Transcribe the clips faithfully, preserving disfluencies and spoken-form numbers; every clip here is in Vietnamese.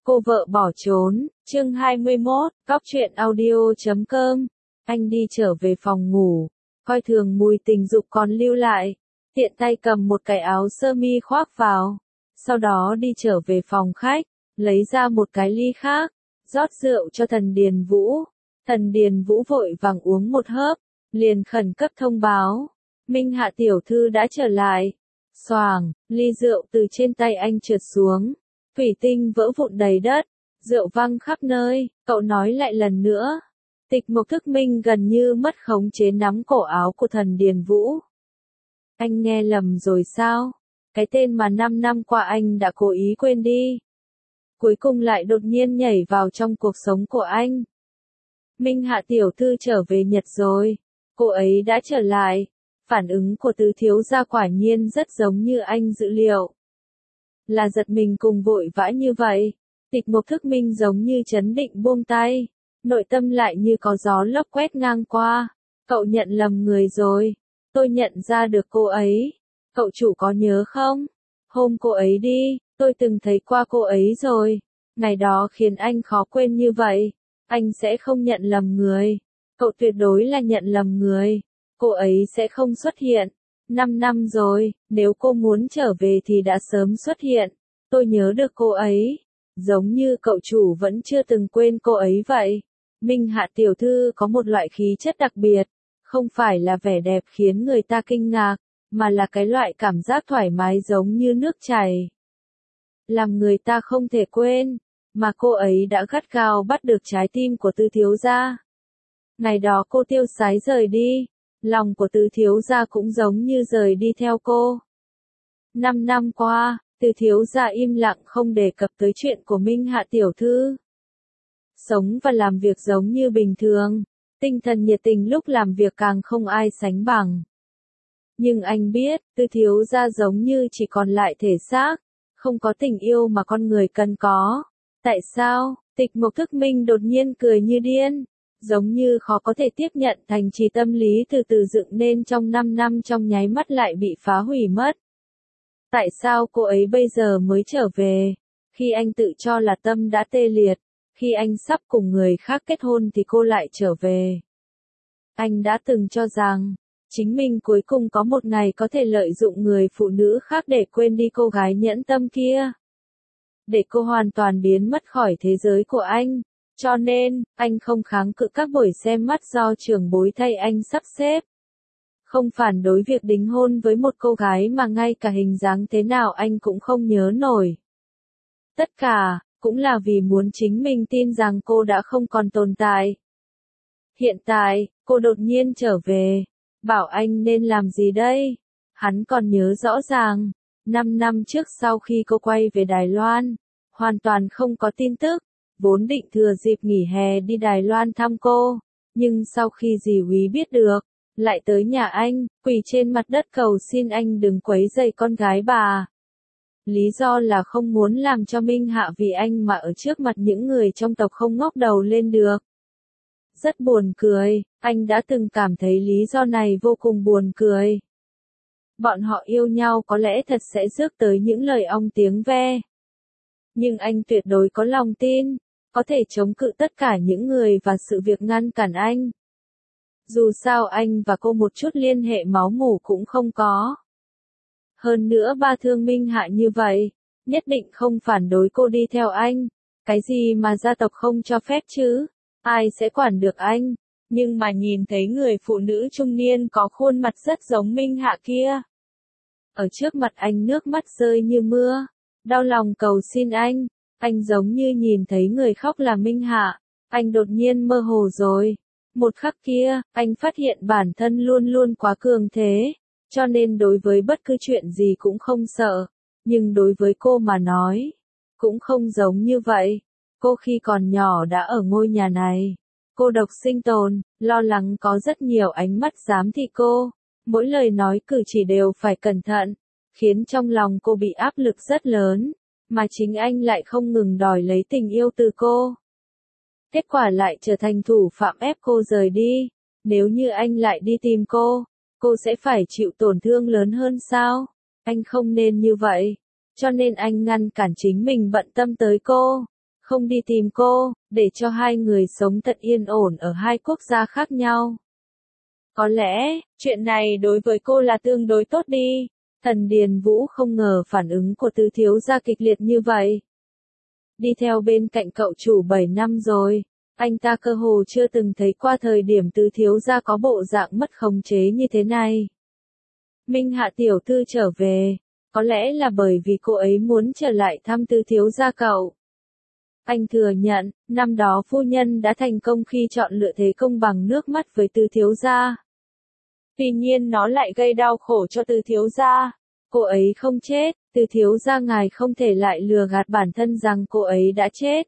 Cô vợ bỏ trốn, chương hai mươi mốt, cóc truyện audio chấm com. Anh đi trở về phòng ngủ, coi thường mùi tình dục còn lưu lại, tiện tay cầm một cái áo sơ mi khoác vào, sau đó đi trở về phòng khách, lấy ra một cái ly khác, rót rượu cho Thần Điền Vũ. Thần Điền Vũ vội vàng uống một hớp, liền khẩn cấp thông báo, Minh Hạ tiểu thư đã trở lại. Xoàng, ly rượu từ trên tay anh trượt xuống, thủy tinh vỡ vụn đầy đất, rượu văng khắp nơi. Cậu nói lại lần nữa. Tịch Mộc Thức Minh gần như mất khống chế nắm cổ áo của Thần Điền Vũ. Anh nghe lầm rồi sao? Cái tên mà năm năm qua anh đã cố ý quên đi, cuối cùng lại đột nhiên nhảy vào trong cuộc sống của anh. Minh Hạ tiểu thư trở về Nhật rồi, cô ấy đã trở lại. Phản ứng của Tứ thiếu gia quả nhiên rất giống như anh dự liệu. Là giật mình cùng vội vã như vậy. Tịch Mộc Thức Minh giống như chấn định buông tay, nội tâm lại như có gió lốc quét ngang qua. Cậu nhận lầm người rồi. Tôi nhận ra được cô ấy. Cậu chủ có nhớ không? Hôm cô ấy đi, tôi từng thấy qua cô ấy rồi. Ngày đó khiến anh khó quên như vậy. Anh sẽ không nhận lầm người. Cậu tuyệt đối là nhận lầm người. Cô ấy sẽ không xuất hiện. Năm năm rồi, nếu cô muốn trở về thì đã sớm xuất hiện. Tôi nhớ được cô ấy. Giống như cậu chủ vẫn chưa từng quên cô ấy vậy. Minh Hạ tiểu thư có một loại khí chất đặc biệt. Không phải là vẻ đẹp khiến người ta kinh ngạc, mà là cái loại cảm giác thoải mái giống như nước chảy, làm người ta không thể quên. Mà cô ấy đã gắt gao bắt được trái tim của Tứ thiếu gia. Ngày đó cô tiêu sái rời đi, lòng của Tứ thiếu gia cũng giống như rời đi theo cô. Năm năm qua, Tứ thiếu gia im lặng không đề cập tới chuyện của Minh Hạ tiểu thư. Sống và làm việc giống như bình thường, tinh thần nhiệt tình lúc làm việc càng không ai sánh bằng. Nhưng anh biết, Tứ thiếu gia giống như chỉ còn lại thể xác, không có tình yêu mà con người cần có. Tại sao? Tịch Mộc Thức Minh đột nhiên cười như điên, giống như khó có thể tiếp nhận thành trì tâm lý từ từ dựng nên trong năm năm trong nháy mắt lại bị phá hủy mất. Tại sao cô ấy bây giờ mới trở về? Khi anh tự cho là tâm đã tê liệt, khi anh sắp cùng người khác kết hôn thì cô lại trở về. Anh đã từng cho rằng, chính mình cuối cùng có một ngày có thể lợi dụng người phụ nữ khác để quên đi cô gái nhẫn tâm kia. Để cô hoàn toàn biến mất khỏi thế giới của anh. Cho nên, anh không kháng cự các buổi xem mắt do trưởng bối thay anh sắp xếp. Không phản đối việc đính hôn với một cô gái mà ngay cả hình dáng thế nào anh cũng không nhớ nổi. Tất cả, cũng là vì muốn chính mình tin rằng cô đã không còn tồn tại. Hiện tại, cô đột nhiên trở về. Bảo anh nên làm gì đây? Hắn còn nhớ rõ ràng. Năm năm trước sau khi cô quay về Đài Loan, hoàn toàn không có tin tức. Vốn định thừa dịp nghỉ hè đi Đài Loan thăm cô, nhưng sau khi dì Úy biết được, lại tới nhà anh, quỳ trên mặt đất cầu xin anh đừng quấy rầy con gái bà. Lý do là không muốn làm cho Minh Hạ vì anh mà ở trước mặt những người trong tộc không ngóc đầu lên được. Rất buồn cười, anh đã từng cảm thấy lý do này vô cùng buồn cười. Bọn họ yêu nhau có lẽ thật sẽ rước tới những lời ong tiếng ve. Nhưng anh tuyệt đối có lòng tin, có thể chống cự tất cả những người và sự việc ngăn cản anh. Dù sao anh và cô một chút liên hệ máu mủ cũng không có. Hơn nữa ba thương Minh Hạ như vậy, nhất định không phản đối cô đi theo anh. Cái gì mà gia tộc không cho phép chứ? Ai sẽ quản được anh? Nhưng mà nhìn thấy người phụ nữ trung niên có khuôn mặt rất giống Minh Hạ kia. Ở trước mặt anh nước mắt rơi như mưa, đau lòng cầu xin anh. Anh giống như nhìn thấy người khóc là Minh Hạ. Anh đột nhiên mơ hồ rồi. Một khắc kia, anh phát hiện bản thân luôn luôn quá cường thế, cho nên đối với bất cứ chuyện gì cũng không sợ. Nhưng đối với cô mà nói, cũng không giống như vậy. Cô khi còn nhỏ đã ở ngôi nhà này, cô độc sinh tồn, lo lắng có rất nhiều ánh mắt giám thị cô. Mỗi lời nói cử chỉ đều phải cẩn thận, khiến trong lòng cô bị áp lực rất lớn, mà chính anh lại không ngừng đòi lấy tình yêu từ cô. Kết quả lại trở thành thủ phạm ép cô rời đi. Nếu như anh lại đi tìm cô, cô sẽ phải chịu tổn thương lớn hơn sao? Anh không nên như vậy. Cho nên anh ngăn cản chính mình bận tâm tới cô. không đi tìm cô, để cho hai người sống thật yên ổn ở hai quốc gia khác nhau. Có lẽ, chuyện này đối với cô là tương đối tốt đi. Thần Điền Vũ không ngờ phản ứng của Từ thiếu gia kịch liệt như vậy. Đi theo bên cạnh cậu chủ bảy năm rồi, anh ta cơ hồ chưa từng thấy qua thời điểm Từ thiếu gia có bộ dạng mất khống chế như thế này. Minh Hạ tiểu thư trở về, có lẽ là bởi vì cô ấy muốn trở lại thăm Từ thiếu gia cậu. Anh thừa nhận, năm đó phu nhân đã thành công khi chọn lựa thế công bằng nước mắt với Từ thiếu gia. Tuy nhiên nó lại gây đau khổ cho Từ thiếu gia. Cô ấy không chết, Từ thiếu gia ngài không thể lại lừa gạt bản thân rằng cô ấy đã chết.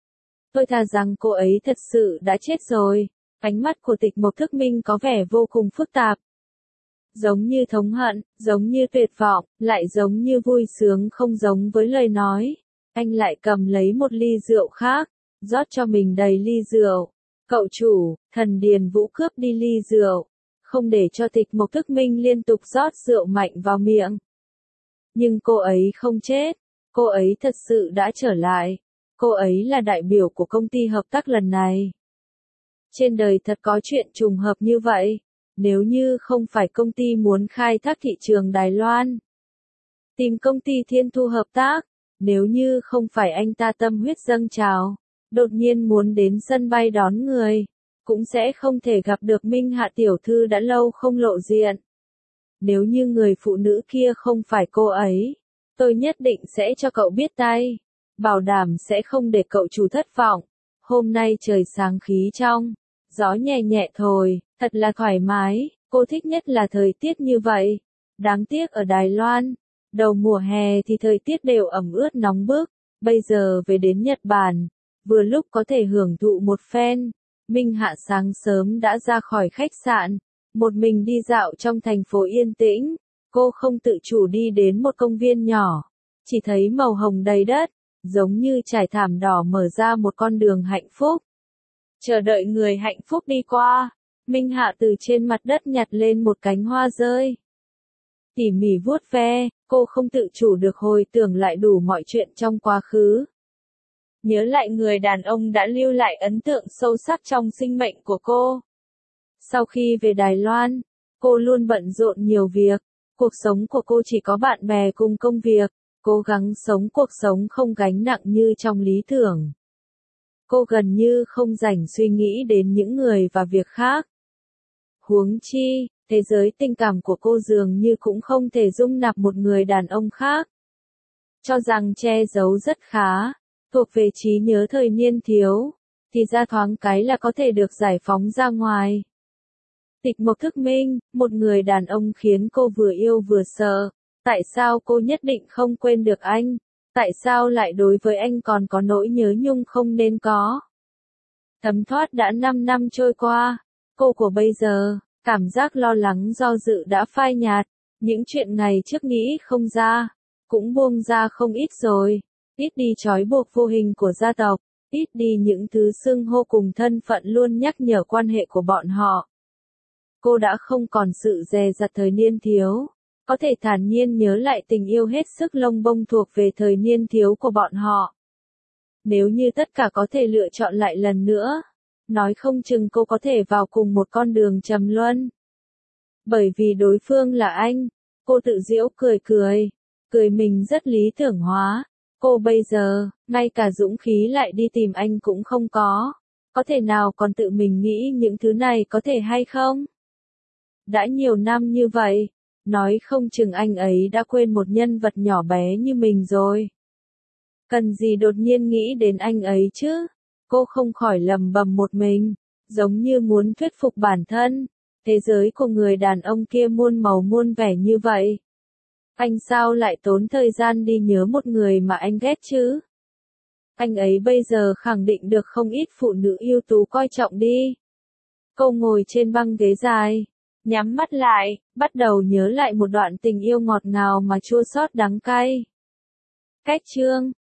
Tôi thà rằng cô ấy thật sự đã chết rồi. Ánh mắt của Tịch Mộc Thức Minh có vẻ vô cùng phức tạp. Giống như thống hận, giống như tuyệt vọng, lại giống như vui sướng không giống với lời nói. Anh lại cầm lấy một ly rượu khác, rót cho mình đầy ly rượu. Cậu chủ, Thần Điền Vũ cướp đi ly rượu, không để cho Tịch Mộc Thức Minh liên tục rót rượu mạnh vào miệng. Nhưng cô ấy không chết, cô ấy thật sự đã trở lại. Cô ấy là đại biểu của công ty hợp tác lần này. Trên đời thật có chuyện trùng hợp như vậy. Nếu như không phải công ty muốn khai thác thị trường Đài Loan, tìm công ty Thiên Thu hợp tác, nếu như không phải anh ta tâm huyết dâng trào, đột nhiên muốn đến sân bay đón người, cũng sẽ không thể gặp được Minh Hạ tiểu thư đã lâu không lộ diện. Nếu như người phụ nữ kia không phải cô ấy, tôi nhất định sẽ cho cậu biết tay, bảo đảm sẽ không để cậu chủ thất vọng. Hôm nay trời sáng khí trong, gió nhẹ nhẹ thổi, thật là thoải mái, cô thích nhất là thời tiết như vậy. Đáng tiếc ở Đài Loan, đầu mùa hè thì thời tiết đều ẩm ướt nóng bức, bây giờ về đến Nhật Bản, vừa lúc có thể hưởng thụ một phen. Minh Hạ sáng sớm đã ra khỏi khách sạn, một mình đi dạo trong thành phố yên tĩnh, cô không tự chủ đi đến một công viên nhỏ, chỉ thấy màu hồng đầy đất, giống như trải thảm đỏ mở ra một con đường hạnh phúc. Chờ đợi người hạnh phúc đi qua, Minh Hạ từ trên mặt đất nhặt lên một cánh hoa rơi. Tỉ mỉ vuốt ve, cô không tự chủ được hồi tưởng lại đủ mọi chuyện trong quá khứ. Nhớ lại người đàn ông đã lưu lại ấn tượng sâu sắc trong sinh mệnh của cô. Sau khi về Đài Loan, cô luôn bận rộn nhiều việc, cuộc sống của cô chỉ có bạn bè cùng công việc, cố gắng sống cuộc sống không gánh nặng như trong lý tưởng. Cô gần như không rảnh suy nghĩ đến những người và việc khác. Huống chi, thế giới tình cảm của cô dường như cũng không thể dung nạp một người đàn ông khác. Cho rằng che giấu rất khá, thuộc về trí nhớ thời niên thiếu, thì ra thoáng cái là có thể được giải phóng ra ngoài. Tịch Mộc Thức Minh, một người đàn ông khiến cô vừa yêu vừa sợ. Tại sao cô nhất định không quên được anh? Tại sao lại đối với anh còn có nỗi nhớ nhung không nên có? Thấm thoát đã năm năm trôi qua, cô của bây giờ, cảm giác lo lắng do dự đã phai nhạt, những chuyện ngày trước nghĩ không ra, cũng buông ra không ít rồi, ít đi trói buộc vô hình của gia tộc, ít đi những thứ xưng hô cùng thân phận luôn nhắc nhở quan hệ của bọn họ. Cô đã không còn sự dè dặt thời niên thiếu, có thể thản nhiên nhớ lại tình yêu hết sức lông bông thuộc về thời niên thiếu của bọn họ. Nếu như tất cả có thể lựa chọn lại lần nữa, nói không chừng cô có thể vào cùng một con đường trầm luân. Bởi vì đối phương là anh, cô tự giễu cười cười, cười mình rất lý tưởng hóa. Cô bây giờ, ngay cả dũng khí lại đi tìm anh cũng không có, có thể nào còn tự mình nghĩ những thứ này có thể hay không? Đã nhiều năm như vậy, nói không chừng anh ấy đã quên một nhân vật nhỏ bé như mình rồi. Cần gì đột nhiên nghĩ đến anh ấy chứ? Cô không khỏi lầm bầm một mình, giống như muốn thuyết phục bản thân. Thế giới của người đàn ông kia muôn màu muôn vẻ như vậy. Anh sao lại tốn thời gian đi nhớ một người mà anh ghét chứ? Anh ấy bây giờ khẳng định được không ít phụ nữ ưu tú coi trọng đi. Cô ngồi trên băng ghế dài, nhắm mắt lại, bắt đầu nhớ lại một đoạn tình yêu ngọt ngào mà chua xót đắng cay. Cách chương